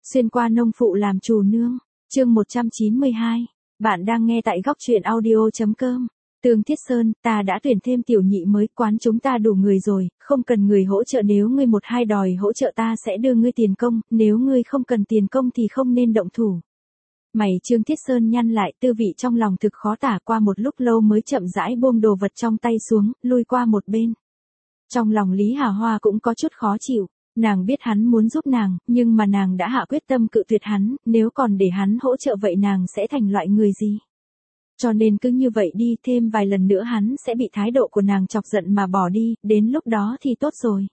Xuyên qua nông phụ làm chủ nương. Chương 192. Bạn đang nghe tại góc truyện audio.com. Tương Thiết Sơn, ta đã tuyển thêm tiểu nhị mới, quán chúng ta đủ người rồi, không cần người hỗ trợ, nếu ngươi một hai đòi hỗ trợ ta sẽ đưa ngươi tiền công, nếu ngươi không cần tiền công thì không nên động thủ. Mày Trương Thiết Sơn nhăn lại, tư vị trong lòng thực khó tả, qua một lúc lâu mới chậm rãi buông đồ vật trong tay xuống, lui qua một bên. Trong lòng Lý Hà Hoa cũng có chút khó chịu. Nàng biết hắn muốn giúp nàng, nhưng mà nàng đã hạ quyết tâm cự tuyệt hắn, nếu còn để hắn hỗ trợ vậy nàng sẽ thành loại người gì? Cho nên cứ như vậy đi, thêm vài lần nữa hắn sẽ bị thái độ của nàng chọc giận mà bỏ đi, đến lúc đó thì tốt rồi.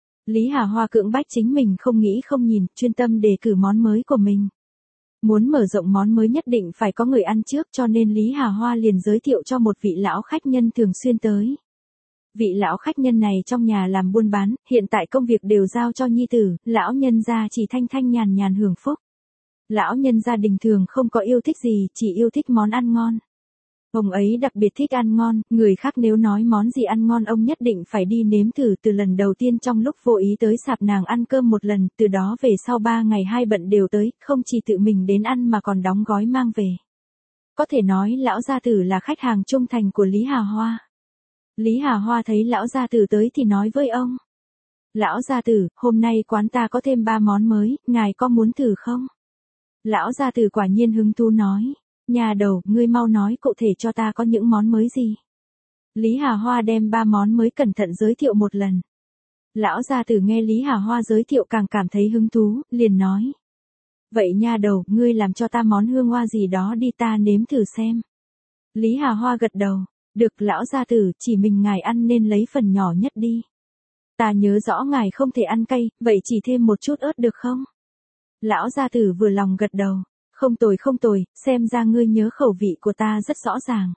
Lý Hà Hoa cưỡng bách chính mình không nghĩ không nhìn, chuyên tâm đề cử món mới của mình. Muốn mở rộng món mới nhất định phải có người ăn trước, cho nên Lý Hà Hoa liền giới thiệu cho một vị lão khách nhân thường xuyên tới. Vị lão khách nhân này trong nhà làm buôn bán, hiện tại công việc đều giao cho nhi tử, lão nhân gia chỉ thanh thanh nhàn nhàn hưởng phúc. Lão nhân gia đình thường không có yêu thích gì, chỉ yêu thích món ăn ngon. Ông ấy đặc biệt thích ăn ngon, người khác nếu nói món gì ăn ngon ông nhất định phải đi nếm thử. Từ lần đầu tiên trong lúc vô ý tới sạp nàng ăn cơm một lần, từ đó về sau 3 ngày 2 bận đều tới, không chỉ tự mình đến ăn mà còn đóng gói mang về. Có thể nói lão gia tử là khách hàng trung thành của Lý Hà Hoa. Lý Hà Hoa thấy lão gia tử tới thì nói với ông. Lão gia tử, hôm nay quán ta có thêm 3 món mới, ngài có muốn thử không? Lão gia tử quả nhiên hứng thú nói. Nhà đầu, ngươi mau nói cụ thể cho ta có những món mới gì? Lý Hà Hoa đem 3 món mới cẩn thận giới thiệu một lần. Lão gia tử nghe Lý Hà Hoa giới thiệu càng cảm thấy hứng thú, liền nói. Vậy nha đầu, ngươi làm cho ta món hương hoa gì đó đi, ta nếm thử xem. Lý Hà Hoa gật đầu. Được lão gia tử, chỉ mình ngài ăn nên lấy phần nhỏ nhất đi. Ta nhớ rõ ngài không thể ăn cay, vậy chỉ thêm một chút ớt được không? Lão gia tử vừa lòng gật đầu. Không tồi, xem ra ngươi nhớ khẩu vị của ta rất rõ ràng.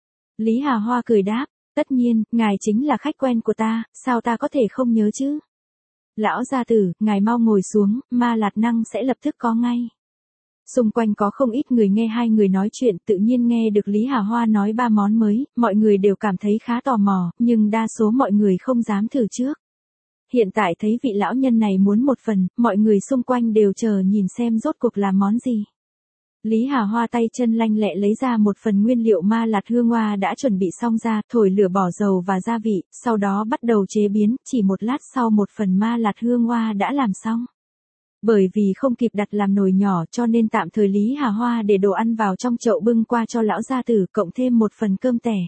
Lý Hà Hoa cười đáp, tất nhiên, ngài chính là khách quen của ta, sao ta có thể không nhớ chứ? Lão gia tử, ngài mau ngồi xuống, ma lạt năng sẽ lập tức có ngay. Xung quanh có không ít người nghe hai người nói chuyện, tự nhiên nghe được Lý Hà Hoa nói 3 món mới, mọi người đều cảm thấy khá tò mò, nhưng đa số mọi người không dám thử trước. Hiện tại thấy vị lão nhân này muốn một phần, mọi người xung quanh đều chờ nhìn xem rốt cuộc là món gì. Lý Hà Hoa tay chân lanh lẹ lấy ra một phần nguyên liệu ma lạt hương hoa đã chuẩn bị xong ra, thổi lửa bỏ dầu và gia vị, sau đó bắt đầu chế biến, chỉ một lát sau một phần ma lạt hương hoa đã làm xong. Bởi vì không kịp đặt làm nồi nhỏ cho nên tạm thời Lý Hà Hoa để đồ ăn vào trong chậu bưng qua cho lão gia tử, cộng thêm một phần cơm tẻ.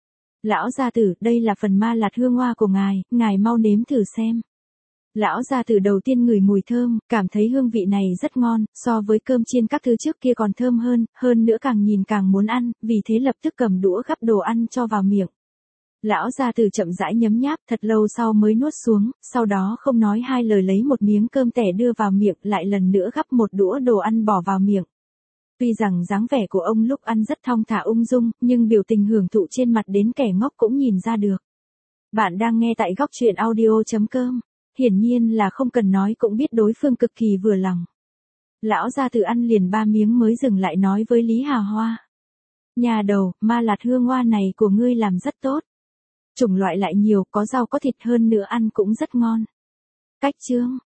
Lão gia tử, đây là phần ma lạt hương hoa của ngài mau nếm thử xem. Lão gia tử đầu tiên ngửi mùi thơm, cảm thấy hương vị này rất ngon, so với cơm chiên các thứ trước kia còn thơm hơn nữa càng nhìn càng muốn ăn, vì thế lập tức cầm đũa gắp đồ ăn cho vào miệng. Lão gia tử chậm rãi nhấm nháp, thật lâu sau mới nuốt xuống, sau đó không nói hai lời lấy một miếng cơm tẻ đưa vào miệng, lại lần nữa gắp một đũa đồ ăn bỏ vào miệng. Tuy rằng dáng vẻ của ông lúc ăn rất thong thả ung dung, nhưng biểu tình hưởng thụ trên mặt đến kẻ ngốc cũng nhìn ra được. Bạn đang nghe tại góc truyện audio.com. Hiển nhiên là không cần nói cũng biết đối phương cực kỳ vừa lòng. Lão gia tử ăn liền 3 miếng mới dừng lại nói với Lý Hà Hoa. Nhà đầu, ma lạt hương hoa này của ngươi làm rất tốt. Chủng loại lại nhiều, có rau có thịt hơn nữa ăn cũng rất ngon. Cách chương,